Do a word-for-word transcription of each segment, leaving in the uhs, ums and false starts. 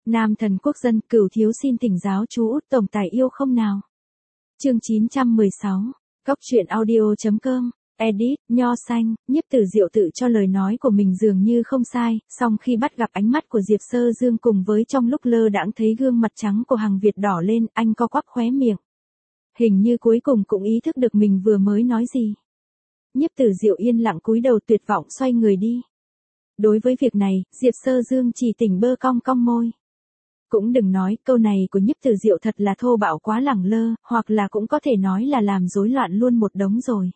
Nam thần quốc dân, Cửu thiếu xin thỉnh giáo chú Út tổng tài yêu không nào. Chương chín trăm mười sáu. Góc truyện audio chấm com. Edit, nho xanh, Nhiếp Tử Diệu tự cho lời nói của mình dường như không sai, song khi bắt gặp ánh mắt của Diệp Sơ Dương cùng với trong lúc lơ đãng thấy gương mặt trắng của Hằng Việt đỏ lên, anh co quắp khóe miệng. Hình như cuối cùng cũng ý thức được mình vừa mới nói gì. Nhiếp Tử Diệu yên lặng cúi đầu tuyệt vọng xoay người đi. Đối với việc này, Diệp Sơ Dương chỉ tỉnh bơ cong cong môi. Cũng đừng nói, câu này của Nhiếp Tử Diệu thật là thô bạo quá lẳng lơ, hoặc là cũng có thể nói là làm rối loạn luôn một đống rồi.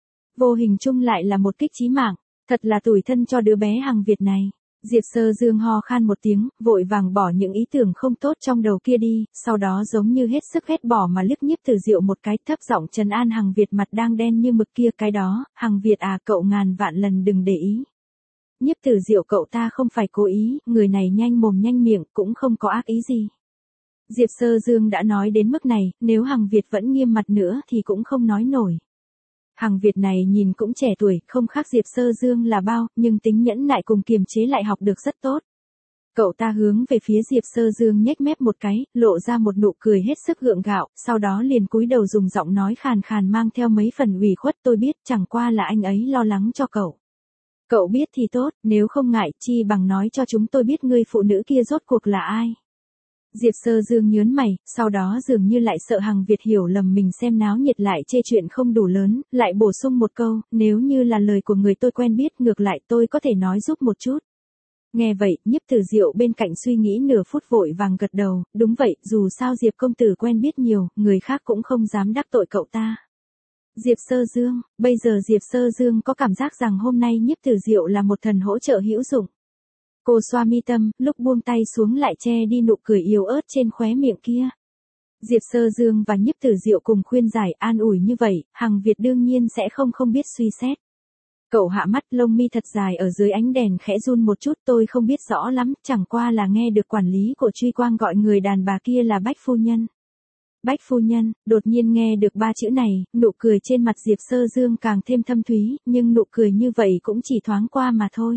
Vô hình chung lại là một kích chí mạng, thật là tủi thân cho đứa bé Hằng Việt này. Diệp Sơ Dương ho khan một tiếng, vội vàng bỏ những ý tưởng không tốt trong đầu kia đi, sau đó giống như hết sức ghét bỏ mà liếc Nhiếp Tử Diệu một cái, thấp giọng trấn an Hằng Việt mặt đang đen như mực kia, cái đó, Hằng Việt à, cậu ngàn vạn lần đừng để ý. Nhiếp Tử Diệu cậu ta không phải cố ý, người này nhanh mồm nhanh miệng, cũng không có ác ý gì. Diệp Sơ Dương đã nói đến mức này, nếu Hằng Việt vẫn nghiêm mặt nữa thì cũng không nói nổi. Hằng Việt này nhìn cũng trẻ tuổi, không khác Diệp Sơ Dương là bao, nhưng tính nhẫn nại cùng kiềm chế lại học được rất tốt. Cậu ta hướng về phía Diệp Sơ Dương nhếch mép một cái, lộ ra một nụ cười hết sức gượng gạo, sau đó liền cúi đầu dùng giọng nói khàn khàn mang theo mấy phần ủy khuất, tôi biết, chẳng qua là anh ấy lo lắng cho cậu. Cậu biết thì tốt, nếu không ngại, chi bằng nói cho chúng tôi biết người phụ nữ kia rốt cuộc là ai. Diệp Sơ Dương nhớn mày, sau đó dường như lại sợ Hằng Việt hiểu lầm mình xem náo nhiệt lại chê chuyện không đủ lớn, lại bổ sung một câu, nếu như là lời của người tôi quen biết, ngược lại tôi có thể nói giúp một chút. Nghe vậy, Nhiếp Tử Diệu bên cạnh suy nghĩ nửa phút vội vàng gật đầu, đúng vậy, dù sao Diệp công tử quen biết nhiều, người khác cũng không dám đắc tội cậu ta. Diệp Sơ Dương, bây giờ Diệp Sơ Dương có cảm giác rằng hôm nay Nhiếp Tử Diệu là một thần hỗ trợ hữu dụng. Cô xoa mi tâm, lúc buông tay xuống lại che đi nụ cười yếu ớt trên khóe miệng kia. Diệp Sơ Dương và Nhiếp Tử Diệu cùng khuyên giải an ủi như vậy, Hằng Việt đương nhiên sẽ không không biết suy xét. Cậu hạ mắt, lông mi thật dài ở dưới ánh đèn khẽ run một chút, tôi không biết rõ lắm, chẳng qua là nghe được quản lý của Truy Quang gọi người đàn bà kia là Bách phu nhân. Bách phu nhân, đột nhiên nghe được ba chữ này, nụ cười trên mặt Diệp Sơ Dương càng thêm thâm thúy, nhưng nụ cười như vậy cũng chỉ thoáng qua mà thôi.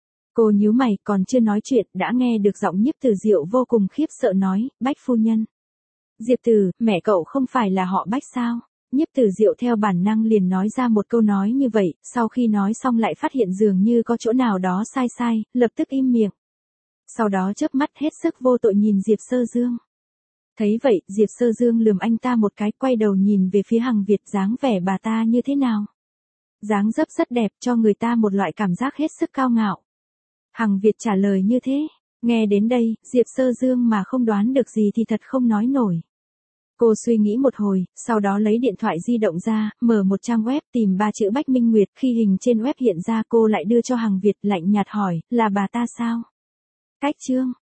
Cô nhíu mày, còn chưa nói chuyện, đã nghe được giọng Nhiếp Tử Diệu vô cùng khiếp sợ nói, Bách phu nhân. Diệp Tử, mẹ cậu không phải là họ Bách sao? Nhiếp Tử Diệu theo bản năng liền nói ra một câu nói như vậy, sau khi nói xong lại phát hiện dường như có chỗ nào đó sai sai, lập tức im miệng. Sau đó chớp mắt hết sức vô tội nhìn Diệp Sơ Dương. Thấy vậy, Diệp Sơ Dương lườm anh ta một cái, quay đầu nhìn về phía Hằng Việt, dáng vẻ bà ta như thế nào? Dáng dấp rất đẹp, cho người ta một loại cảm giác hết sức cao ngạo. Hằng Việt trả lời như thế, nghe đến đây, Diệp Sơ Dương mà không đoán được gì thì thật không nói nổi. Cô suy nghĩ một hồi, sau đó lấy điện thoại di động ra, mở một trang web tìm ba chữ Bách Minh Nguyệt, khi hình trên web hiện ra cô lại đưa cho Hằng Việt, lạnh nhạt hỏi, là bà ta sao? Cách chương.